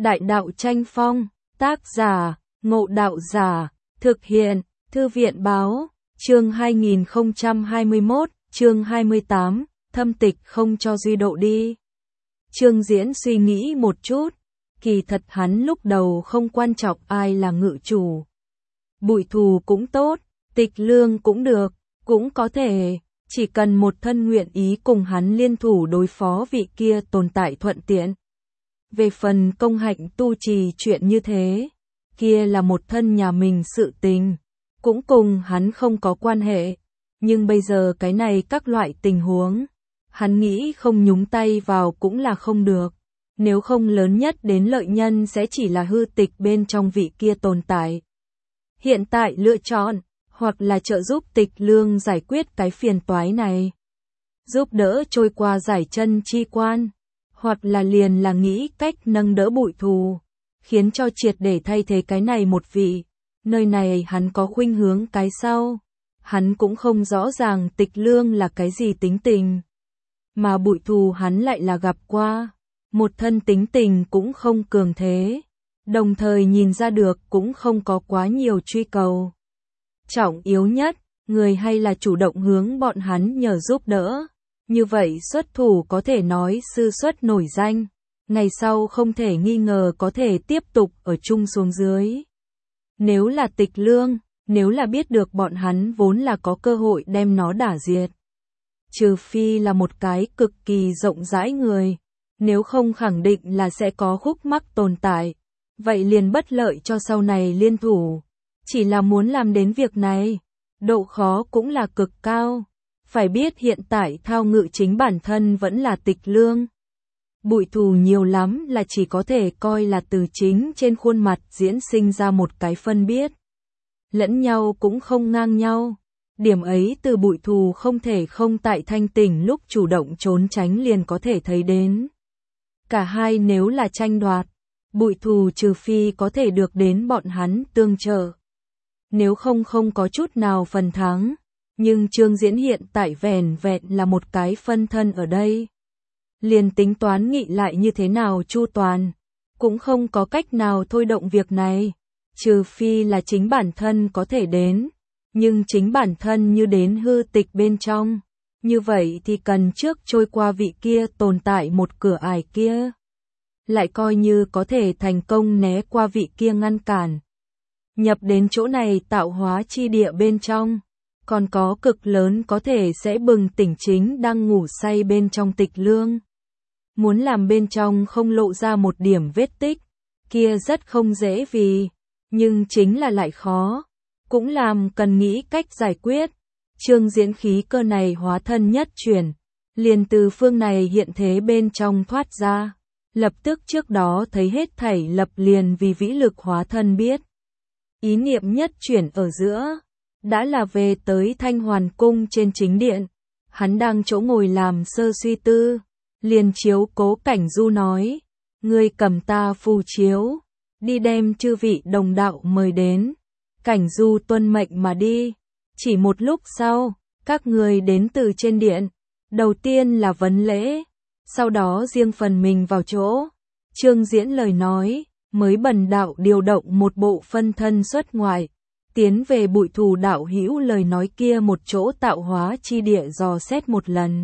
Đại đạo tranh phong, tác giả, Ngộ Đạo Giả, thực hiện, Thư viện báo, chương 2021, chương 28, thâm tịch không cho duy độ đi. Trương Diễn suy nghĩ một chút, kỳ thật hắn lúc đầu không quan trọng ai là ngự chủ. Bụi Thù cũng tốt, Tịch Lương cũng được, cũng có thể, chỉ cần một thân nguyện ý cùng hắn liên thủ đối phó vị kia tồn tại thuận tiện. Về phần công hạnh tu trì chuyện như thế, kia là một thân nhà mình sự tình, cũng cùng hắn không có quan hệ, nhưng bây giờ cái này các loại tình huống, hắn nghĩ không nhúng tay vào cũng là không được, nếu không lớn nhất đến lợi nhân sẽ chỉ là hư tịch bên trong vị kia tồn tại. Hiện tại lựa chọn, hoặc là trợ giúp Tịch Lương giải quyết cái phiền toái này, giúp đỡ trôi qua giải chân chi quan, hoặc là liền là nghĩ cách nâng đỡ Bụi Thù, khiến cho triệt để thay thế cái này một vị. Nơi này hắn có khuynh hướng cái sau, hắn cũng không rõ ràng Tịch Lương là cái gì tính tình, mà Bụi Thù hắn lại là gặp qua, một thân tính tình cũng không cường thế, đồng thời nhìn ra được cũng không có quá nhiều truy cầu. Trọng yếu nhất, người hay là chủ động hướng bọn hắn nhờ giúp đỡ, như vậy xuất thủ có thể nói sư xuất nổi danh, ngày sau không thể nghi ngờ có thể tiếp tục ở chung xuống dưới. Nếu là Tịch Lương, nếu là biết được bọn hắn vốn là có cơ hội đem nó đả diệt, trừ phi là một cái cực kỳ rộng rãi người, nếu không khẳng định là sẽ có khúc mắc tồn tại, vậy liền bất lợi cho sau này liên thủ. Chỉ là muốn làm đến việc này, độ khó cũng là cực cao. Phải biết hiện tại thao ngự chính bản thân vẫn là Tịch Lương. Bụi Thù nhiều lắm là chỉ có thể coi là từ chính trên khuôn mặt diễn sinh ra một cái phân biết. Lẫn nhau cũng không ngang nhau. Điểm ấy từ Bụi Thù không thể không tại thanh tỉnh lúc chủ động trốn tránh liền có thể thấy đến. Cả hai nếu là tranh đoạt, Bụi Thù trừ phi có thể được đến bọn hắn tương trợ, nếu không không có chút nào phần thắng. Nhưng Trương Diễn hiện tại vẻn vẹn là một cái phân thân ở đây. Liền tính toán nghị lại như thế nào chu toàn, cũng không có cách nào thôi động việc này, trừ phi là chính bản thân có thể đến. Nhưng chính bản thân như đến hư tịch bên trong, như vậy thì cần trước trôi qua vị kia tồn tại một cửa ải kia. Lại coi như có thể thành công né qua vị kia ngăn cản. Nhập đến chỗ này tạo hóa chi địa bên trong, còn có cực lớn có thể sẽ bừng tỉnh chính đang ngủ say bên trong Tịch Lương. Muốn làm bên trong không lộ ra một điểm vết tích, kia rất không dễ nhưng chính là lại khó, cũng làm cần nghĩ cách giải quyết. Trương Diễn khí cơ này hóa thân nhất chuyển, liền từ phương này hiện thế bên trong thoát ra, lập tức trước đó thấy hết thảy lập liền vì vĩ lực hóa thân biết. Ý niệm nhất chuyển ở giữa, đã là về tới Thanh Hoàn Cung trên chính điện, hắn đang chỗ ngồi làm sơ suy tư, liền chiếu Cố Cảnh Du nói, ngươi cầm ta phù chiếu, đi đem chư vị đồng đạo mời đến. Cảnh Du tuân mệnh mà đi, chỉ một lúc sau, các người đến từ trên điện, đầu tiên là vấn lễ, sau đó riêng phần mình vào chỗ. Trương Diễn lời nói, mới bần đạo điều động một bộ phân thân xuất ngoại, tiến về Bụi Thù đạo hữu lời nói kia một chỗ tạo hóa chi địa dò xét một lần.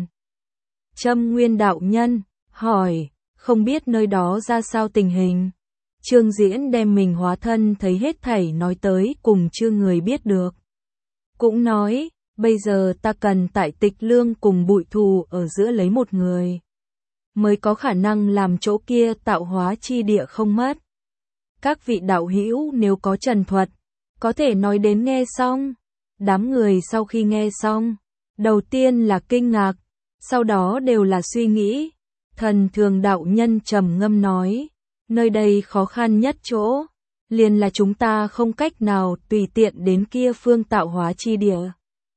Châm Nguyên đạo nhân hỏi, không biết nơi đó ra sao tình hình. Trương Diễn đem mình hóa thân thấy hết thảy nói tới cùng chưa người biết được. Cũng nói, bây giờ ta cần tại Tịch Lương cùng Bụi Thù ở giữa lấy một người, mới có khả năng làm chỗ kia tạo hóa chi địa không mất. Các vị đạo hữu nếu có trần thuật, có thể nói đến nghe xong. Đám người sau khi nghe xong, đầu tiên là kinh ngạc, sau đó đều là suy nghĩ. Thần Thường đạo nhân trầm ngâm nói, nơi đây khó khăn nhất chỗ, liền là chúng ta không cách nào tùy tiện đến kia phương tạo hóa chi địa.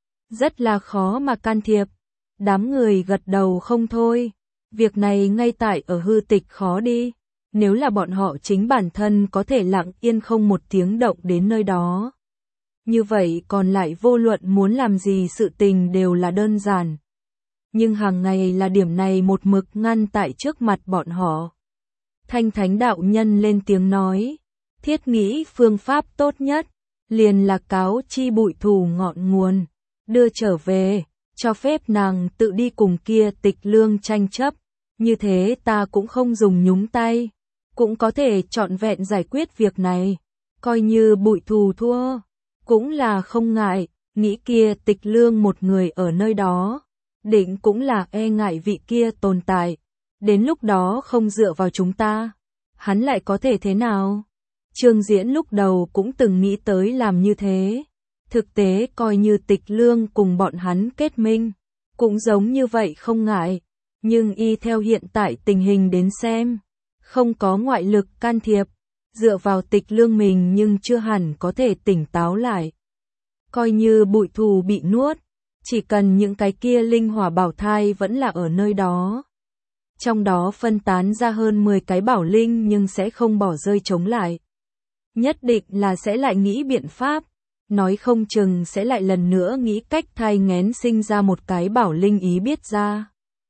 Rất là khó mà can thiệp. Đám người gật đầu không thôi, việc này ngay tại ở hư tịch khó đi. Nếu là bọn họ chính bản thân có thể lặng yên không một tiếng động đến nơi đó, như vậy còn lại vô luận muốn làm gì sự tình đều là đơn giản. Nhưng hàng ngày là điểm này một mực ngăn tại trước mặt bọn họ. Thanh Thánh đạo nhân lên tiếng nói, thiết nghĩ phương pháp tốt nhất, liền là cáo chi Bụi Thù ngọn nguồn, đưa trở về, cho phép nàng tự đi cùng kia Tịch Lương tranh chấp, như thế ta cũng không dùng nhúng tay, cũng có thể trọn vẹn giải quyết việc này, coi như Bụi Thù thua, cũng là không ngại, nghĩ kia Tịch Lương một người ở nơi đó, định cũng là e ngại vị kia tồn tại, đến lúc đó không dựa vào chúng ta, hắn lại có thể thế nào? Trương Diễn lúc đầu cũng từng nghĩ tới làm như thế, thực tế coi như Tịch Lương cùng bọn hắn kết minh, cũng giống như vậy không ngại, nhưng y theo hiện tại tình hình đến xem, không có ngoại lực can thiệp, dựa vào Tịch Lương mình nhưng chưa hẳn có thể tỉnh táo lại. Coi như Bụi Thù bị nuốt, chỉ cần những cái kia linh hỏa bảo thai vẫn là ở nơi đó. Trong đó phân tán ra hơn 10 cái bảo linh nhưng sẽ không bỏ rơi chống lại. Nhất định là sẽ lại nghĩ biện pháp, nói không chừng sẽ lại lần nữa nghĩ cách thai nghén sinh ra một cái bảo linh ý biết ra.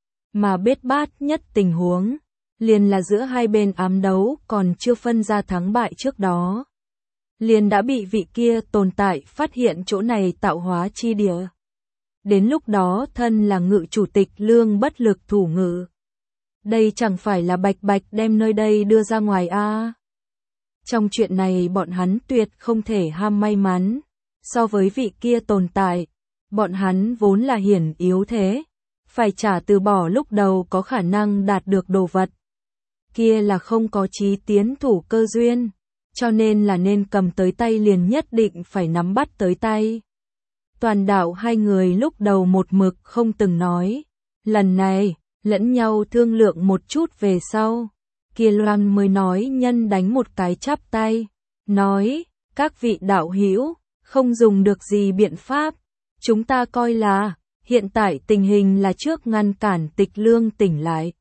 Mà bết bát nhất tình huống, liền là giữa hai bên ám đấu còn chưa phân ra thắng bại trước đó. Liền đã bị vị kia tồn tại phát hiện chỗ này tạo hóa chi địa. Đến lúc đó thân là ngự chủ Tịch Lương bất lực thủ ngự. Đây chẳng phải là bạch bạch đem nơi đây đưa ra ngoài a. Trong chuyện này bọn hắn tuyệt không thể ham may mắn. So với vị kia tồn tại, bọn hắn vốn là hiển yếu thế. Phải trả từ bỏ lúc đầu có khả năng đạt được đồ vật. Kia là không có chí tiến thủ cơ duyên. Cho nên là nên cầm tới tay liền nhất định phải nắm bắt tới tay. Toàn đạo hai người lúc đầu một mực không từng nói. Lần này, lẫn nhau thương lượng một chút về sau. Kia Loan mới nói nhân đánh một cái chắp tay. Nói, các vị đạo hữu không dùng được gì biện pháp. Chúng ta coi là, hiện tại tình hình là trước ngăn cản Tịch Lương tỉnh lại.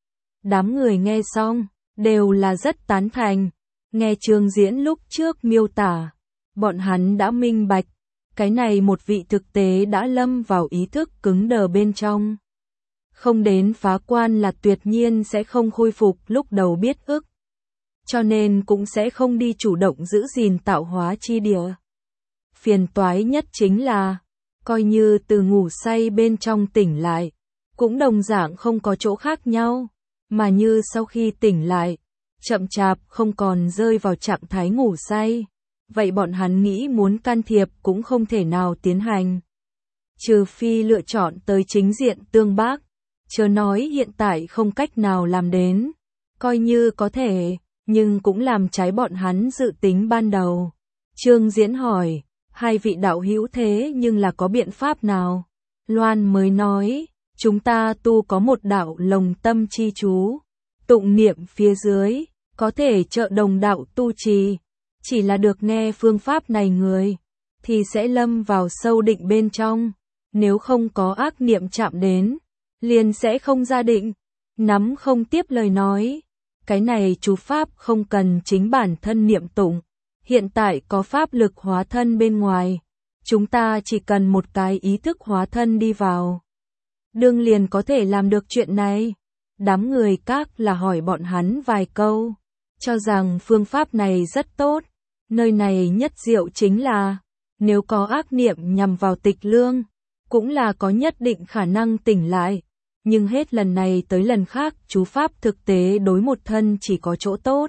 Đám người nghe xong, đều là rất tán thành. Nghe Trương Diễn lúc trước miêu tả, bọn hắn đã minh bạch, cái này một vị thực tế đã lâm vào ý thức cứng đờ bên trong. Không đến phá quan là tuyệt nhiên sẽ không khôi phục lúc đầu biết ức. Cho nên cũng sẽ không đi chủ động giữ gìn tạo hóa chi địa. Phiền toái nhất chính là, coi như từ ngủ say bên trong tỉnh lại, cũng đồng dạng không có chỗ khác nhau, mà như sau khi tỉnh lại, chậm chạp không còn rơi vào trạng thái ngủ say. Vậy bọn hắn nghĩ muốn can thiệp cũng không thể nào tiến hành. Trừ phi lựa chọn tới chính diện tương bác, chớ nói hiện tại không cách nào làm đến. Coi như có thể, nhưng cũng làm trái bọn hắn dự tính ban đầu. Trương Diễn hỏi, hai vị đạo hữu thế nhưng là có biện pháp nào? Loan mới nói, chúng ta tu có một đạo lồng tâm chi chú, tụng niệm phía dưới, có thể trợ đồng đạo tu trì. Chỉ là được nghe phương pháp này người, thì sẽ lâm vào sâu định bên trong. Nếu không có ác niệm chạm đến, liền sẽ không ra định. Nắm không tiếp lời nói. Cái này chú pháp không cần chính bản thân niệm tụng. Hiện tại có pháp lực hóa thân bên ngoài. Chúng ta chỉ cần một cái ý thức hóa thân đi vào. Đương liền có thể làm được chuyện này. Đám người các là hỏi bọn hắn vài câu. Cho rằng phương pháp này rất tốt. Nơi này nhất diệu chính là, nếu có ác niệm nhằm vào Tịch Lương, cũng là có nhất định khả năng tỉnh lại. Nhưng hết lần này tới lần khác chú pháp thực tế đối một thân chỉ có chỗ tốt.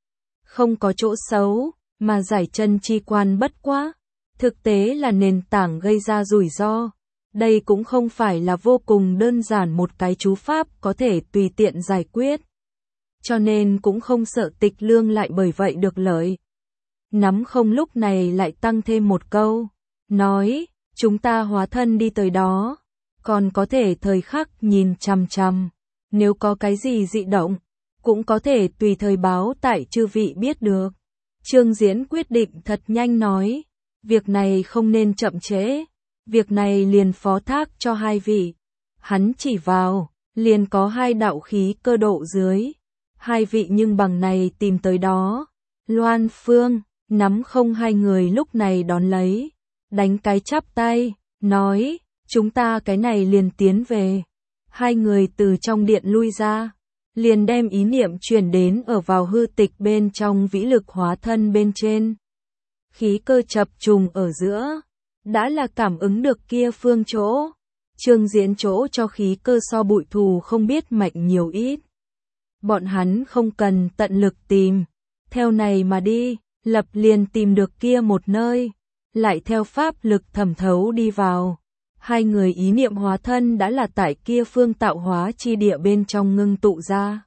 Không có chỗ xấu, mà giải chân chi quan bất quá. Thực tế là nền tảng gây ra rủi ro. Đây cũng không phải là vô cùng đơn giản một cái chú pháp có thể tùy tiện giải quyết. Cho nên cũng không sợ Tịch Lương lại bởi vậy được lợi. Nắm không lúc này lại tăng thêm một câu, nói, chúng ta hóa thân đi tới đó, còn có thể thời khắc nhìn chằm chằm, nếu có cái gì dị động, cũng có thể tùy thời báo tại chư vị biết được. Trương Diễn quyết định thật nhanh nói, việc này không nên chậm trễ, việc này liền phó thác cho hai vị. Hắn chỉ vào, liền có hai đạo khí cơ độ dưới, hai vị nhưng bằng này tìm tới đó. Loan Phương, Nắm không hai người lúc này đón lấy, đánh cái chắp tay, nói, chúng ta cái này liền tiến về. Hai người từ trong điện lui ra, liền đem ý niệm truyền đến ở vào hư tịch bên trong vĩ lực hóa thân bên trên. Khí cơ chập trùng ở giữa, đã là cảm ứng được kia phương chỗ. Trương Diễn chỗ cho khí cơ so bụi thù không biết mạnh nhiều ít. Bọn hắn không cần tận lực tìm, theo này mà đi, lập liền tìm được kia một nơi, lại theo pháp lực thẩm thấu đi vào. Hai người ý niệm hóa thân đã là tại kia phương tạo hóa chi địa bên trong ngưng tụ ra.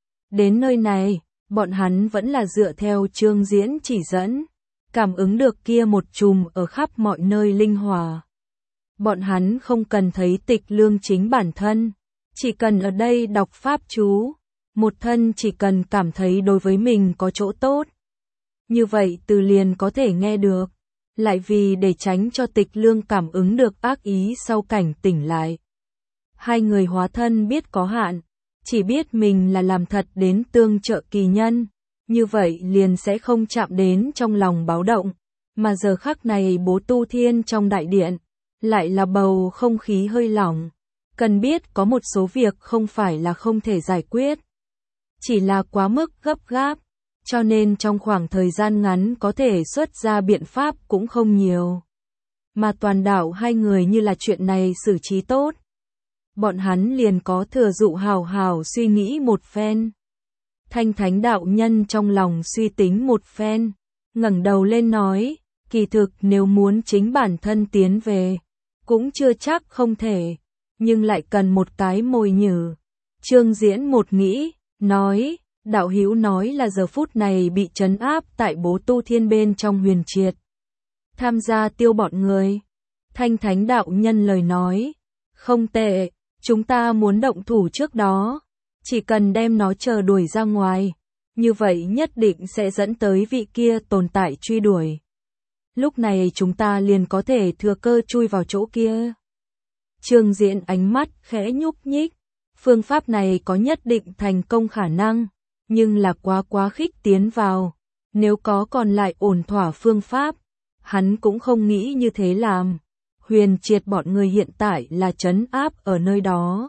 Đến nơi này, bọn hắn vẫn là dựa theo Trương Diễn chỉ dẫn, cảm ứng được kia một chùm ở khắp mọi nơi linh hòa. Bọn hắn không cần thấy Tịch Lương chính bản thân, chỉ cần ở đây đọc pháp chú, một thân chỉ cần cảm thấy đối với mình có chỗ tốt. Như vậy từ liền có thể nghe được, lại vì để tránh cho Tịch Lương cảm ứng được ác ý sau cảnh tỉnh lại. Hai người hóa thân biết có hạn, chỉ biết mình là làm thật đến tương trợ kỳ nhân, như vậy liền sẽ không chạm đến trong lòng báo động, mà giờ khắc này Bố Tu Thiên trong đại điện, lại là bầu không khí hơi lỏng, cần biết có một số việc không phải là không thể giải quyết, chỉ là quá mức gấp gáp, cho nên trong khoảng thời gian ngắn có thể xuất ra biện pháp cũng không nhiều. Mà toàn đạo hai người như là chuyện này xử trí tốt, bọn hắn liền có thừa dụ hào hào suy nghĩ một phen. Thanh Thánh đạo nhân trong lòng suy tính một phen, ngẩng đầu lên nói, kỳ thực nếu muốn chính bản thân tiến về, cũng chưa chắc không thể, nhưng lại cần một cái mồi nhử. Trương Diễn một nghĩ, nói, đạo hữu nói là giờ phút này bị trấn áp tại Bố Tu Thiên bên trong Huyền Triệt. Tham gia tiêu bọn người. Thanh Thánh đạo nhân lời nói, không tệ, chúng ta muốn động thủ trước đó, chỉ cần đem nó chờ đuổi ra ngoài, như vậy nhất định sẽ dẫn tới vị kia tồn tại truy đuổi. Lúc này chúng ta liền có thể thừa cơ chui vào chỗ kia. Trương Diễn ánh mắt khẽ nhúc nhích, phương pháp này có nhất định thành công khả năng, nhưng là quá khích tiến vào, nếu có còn lại ổn thỏa phương pháp, hắn cũng không nghĩ như thế làm. Huyền Triệt bọn người hiện tại là trấn áp ở nơi đó,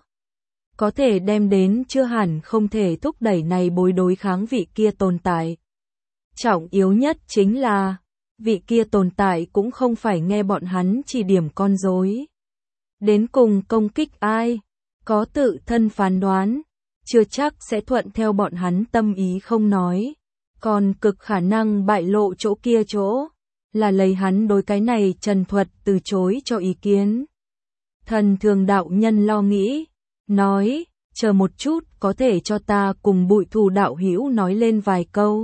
có thể đem đến chưa hẳn không thể thúc đẩy này bối đối kháng vị kia tồn tại. Trọng yếu nhất chính là, vị kia tồn tại cũng không phải nghe bọn hắn chỉ điểm con rối. Đến cùng công kích ai, có tự thân phán đoán, chưa chắc sẽ thuận theo bọn hắn tâm ý không nói, còn cực khả năng bại lộ chỗ kia chỗ, là lấy hắn đối cái này trần thuật từ chối cho ý kiến. Thần Thường đạo nhân lo nghĩ, nói, chờ một chút có thể cho ta cùng Bụi Thù đạo hữu nói lên vài câu.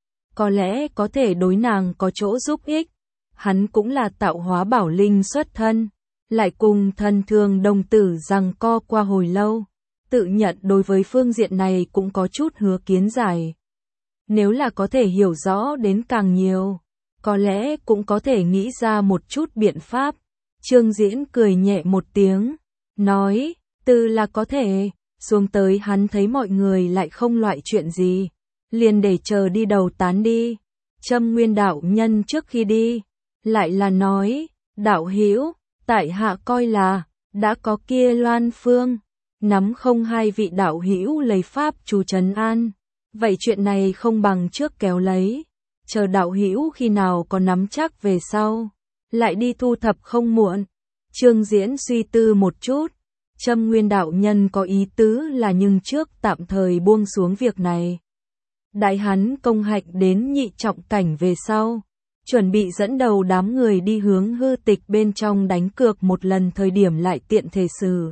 Có lẽ có thể đối nàng có chỗ giúp ích, hắn cũng là tạo hóa bảo linh xuất thân, lại cùng Thần Thường đồng tử giằng co qua hồi lâu, tự nhận đối với phương diện này cũng có chút hứa kiến giải. Nếu là có thể hiểu rõ đến càng nhiều, có lẽ cũng có thể nghĩ ra một chút biện pháp. Trương Diễn cười nhẹ một tiếng, nói, từ là có thể, xuống tới hắn thấy mọi người lại không loại chuyện gì, liền để chờ đi đầu tán đi. Trâm Nguyên đạo nhân trước khi đi, lại là nói, đạo hữu, tại hạ coi là, đã có kia Loan Phương, nắm không hai vị đạo hữu lấy pháp chú trấn an, vậy chuyện này không bằng trước kéo lấy, chờ đạo hữu khi nào có nắm chắc về sau, lại đi thu thập không muộn. Trương Diễn suy tư một chút, Trâm Nguyên đạo nhân có ý tứ là nhưng trước tạm thời buông xuống việc này. Đại hắn công hạnh đến nhị trọng cảnh về sau, chuẩn bị dẫn đầu đám người đi hướng hư tịch bên trong đánh cược một lần thời điểm lại tiện thể xử.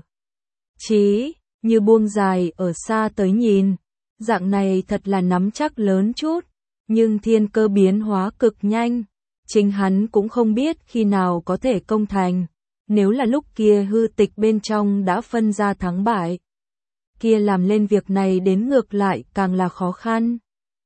Chí, như buông dài ở xa tới nhìn, dạng này thật là nắm chắc lớn chút, nhưng thiên cơ biến hóa cực nhanh, chính hắn cũng không biết khi nào có thể công thành. Nếu là lúc kia hư tịch bên trong đã phân ra thắng bại, kia làm lên việc này đến ngược lại càng là khó khăn.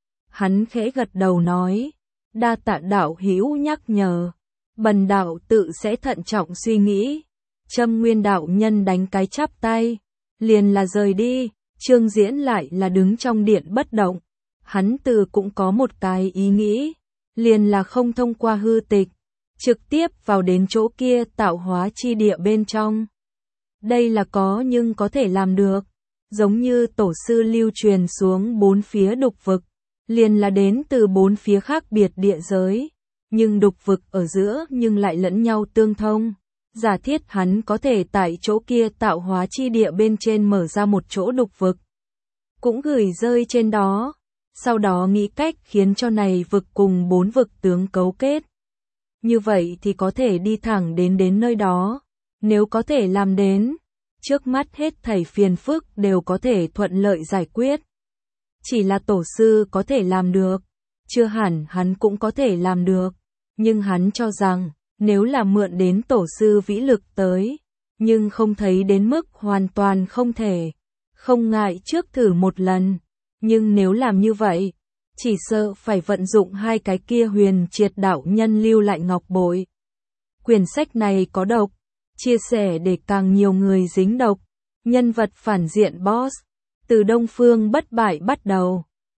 Hắn khẽ gật đầu nói, đa tạ đạo hữu nhắc nhở, bần đạo tự sẽ thận trọng suy nghĩ. Trâm Nguyên đạo nhân đánh cái chắp tay, liền là rời đi. Trương Diễn lại là đứng trong điện bất động. Hắn từ cũng có một cái ý nghĩ, liền là không thông qua hư tịch, trực tiếp vào đến chỗ kia tạo hóa chi địa bên trong. Đây là có nhưng có thể làm được. giống như tổ sư lưu truyền xuống 4 phía đục vực, liền là đến từ 4 phía khác biệt địa giới, nhưng đục vực ở giữa nhưng lại lẫn nhau tương thông. Giả thiết hắn có thể tại chỗ kia tạo hóa chi địa bên trên mở ra một chỗ đục vực, cũng gửi rơi trên đó, sau đó nghĩ cách khiến cho này vực cùng 4 vực tướng cấu kết. Như vậy thì có thể đi thẳng đến nơi đó, nếu có thể làm đến, trước mắt hết thảy phiền phức đều có thể thuận lợi giải quyết. Chỉ là tổ sư có thể làm được, chưa hẳn hắn cũng có thể làm được, nhưng hắn cho rằng, nếu là mượn đến tổ sư vĩ lực tới, nhưng không thấy đến mức hoàn toàn không thể, không ngại trước thử một lần, nhưng nếu làm như vậy, chỉ sợ phải vận dụng 2 cái kia huyền triệt đạo nhân lưu lại ngọc bội. Quyển sách này có độc, chia sẻ để càng nhiều người dính độc, nhân vật phản diện boss, từ Đông Phương bất bại bắt đầu.